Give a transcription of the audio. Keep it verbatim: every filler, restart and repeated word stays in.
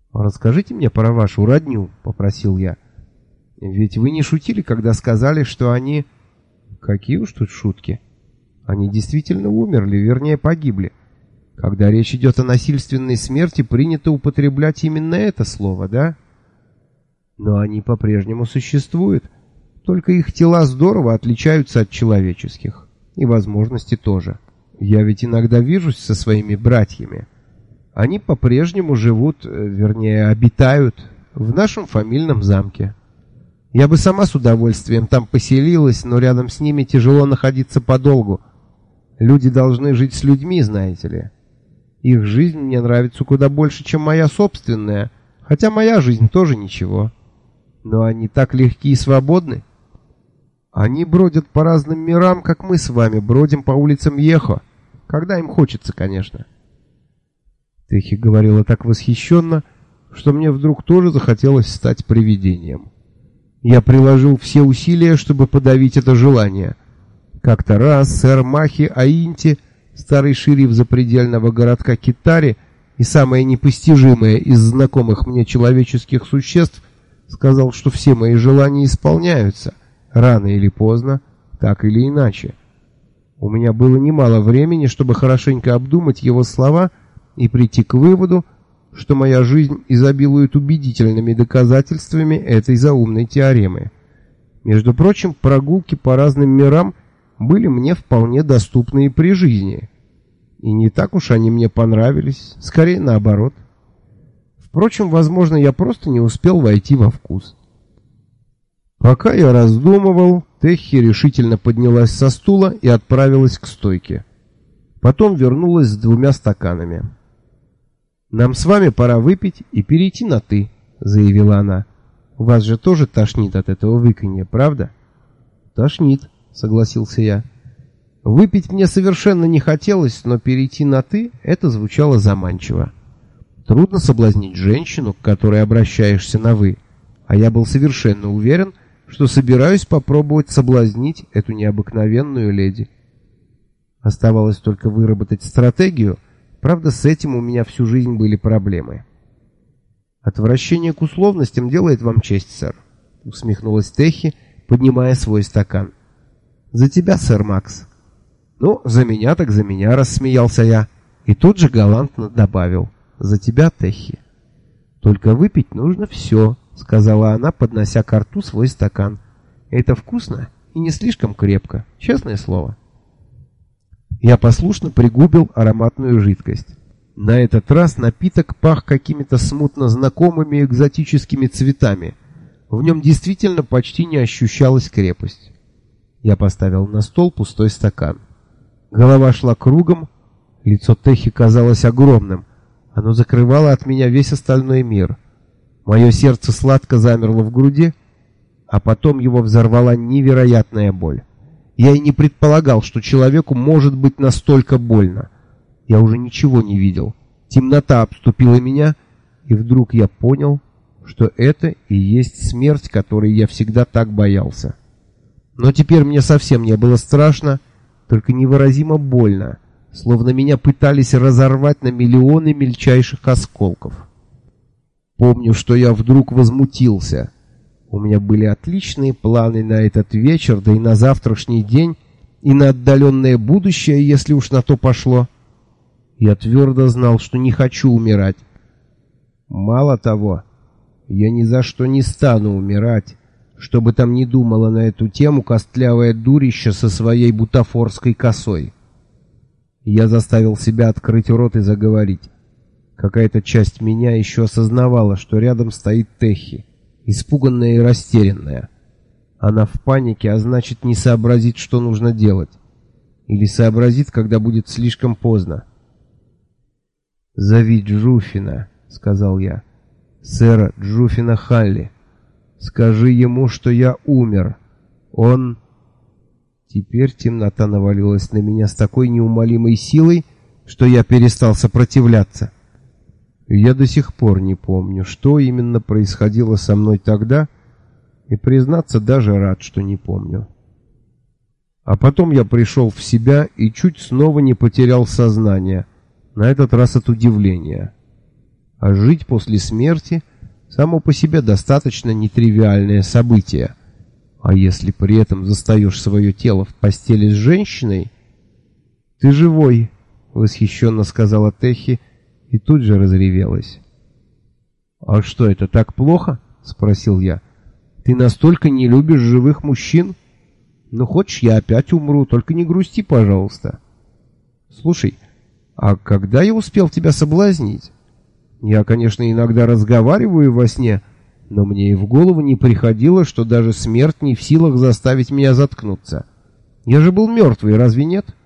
«Расскажите мне про вашу родню», — попросил я. «Ведь вы не шутили, когда сказали, что они...» «Какие уж тут шутки. Они действительно умерли, вернее, погибли. Когда речь идет о насильственной смерти, принято употреблять именно это слово, да? Но они по-прежнему существуют, только их тела здорово отличаются от человеческих. И возможности тоже. Я ведь иногда вижусь со своими братьями. Они по-прежнему живут, вернее, обитают в нашем фамильном замке. Я бы сама с удовольствием там поселилась, но рядом с ними тяжело находиться подолгу. Люди должны жить с людьми, знаете ли. Их жизнь мне нравится куда больше, чем моя собственная, хотя моя жизнь тоже ничего. Но они так легки и свободны. Они бродят по разным мирам, как мы с вами бродим по улицам Йехо, когда им хочется, конечно». Техи говорила так восхищенно, что мне вдруг тоже захотелось стать привидением. Я приложил все усилия, чтобы подавить это желание. Как-то раз сэр Махи Аинти, старый шериф запредельного городка Китари и самое непостижимое из знакомых мне человеческих существ, сказал, что все мои желания исполняются, рано или поздно, так или иначе. У меня было немало времени, чтобы хорошенько обдумать его слова и прийти к выводу, что моя жизнь изобилует убедительными доказательствами этой заумной теоремы. Между прочим, прогулки по разным мирам были мне вполне доступны и при жизни. И не так уж они мне понравились, скорее наоборот. Впрочем, возможно, я просто не успел войти во вкус. Пока я раздумывал, Техи решительно поднялась со стула и отправилась к стойке. Потом вернулась с двумя стаканами. «Нам с вами пора выпить и перейти на «ты», — заявила она. «Вас же тоже тошнит от этого выканья, правда?» «Тошнит», — согласился я. Выпить мне совершенно не хотелось, но перейти на «ты» — это звучало заманчиво. Трудно соблазнить женщину, к которой обращаешься на «вы», а я был совершенно уверен, что собираюсь попробовать соблазнить эту необыкновенную леди. Оставалось только выработать стратегию, правда, с этим у меня всю жизнь были проблемы. «Отвращение к условностям делает вам честь, сэр», — усмехнулась Техи, поднимая свой стакан. «За тебя, сэр Макс». «Ну, за меня так за меня», — рассмеялся я. И тут же галантно добавил: «За тебя, Техи». «Только выпить нужно все», — сказала она, поднося ко рту свой стакан. «Это вкусно и не слишком крепко, честное слово». Я послушно пригубил ароматную жидкость. На этот раз напиток пах какими-то смутно знакомыми экзотическими цветами. В нем действительно почти не ощущалась крепость. Я поставил на стол пустой стакан. Голова шла кругом, лицо Техи казалось огромным. Оно закрывало от меня весь остальной мир. Мое сердце сладко замерло в груди, а потом его взорвала невероятная боль. Я и не предполагал, что человеку может быть настолько больно. Я уже ничего не видел. Темнота обступила меня, и вдруг я понял, что это и есть смерть, которой я всегда так боялся. Но теперь мне совсем не было страшно, только невыразимо больно, словно меня пытались разорвать на миллионы мельчайших осколков. Помню, что я вдруг возмутился. У меня были отличные планы на этот вечер, да и на завтрашний день, и на отдаленное будущее, если уж на то пошло. Я твердо знал, что не хочу умирать. Мало того, я ни за что не стану умирать, что бы там ни думала на эту тему костлявое дурище со своей бутафорской косой. Я заставил себя открыть рот и заговорить. Какая-то часть меня еще осознавала, что рядом стоит Техи, испуганная и растерянная. Она в панике, а значит, не сообразит, что нужно делать. Или сообразит, когда будет слишком поздно. «Зови Джуфина», — сказал я. «Сэра Джуфина Халли. Скажи ему, что я умер. Он...» Теперь темнота навалилась на меня с такой неумолимой силой, что я перестал сопротивляться. Я до сих пор не помню, что именно происходило со мной тогда, и, признаться, даже рад, что не помню. А потом я пришел в себя и чуть снова не потерял сознание, на этот раз от удивления. А жить после смерти само по себе достаточно нетривиальное событие. А если при этом застаешь свое тело в постели с женщиной... «Ты живой!» — восхищенно сказала Техи и тут же разревелась. «А что, это так плохо?» — спросил я. «Ты настолько не любишь живых мужчин? Ну, хочешь, я опять умру, только не грусти, пожалуйста. Слушай, а когда я успел тебя соблазнить? Я, конечно, иногда разговариваю во сне, но мне и в голову не приходило, что даже смерть не в силах заставить меня заткнуться. Я же был мертвый, разве нет?»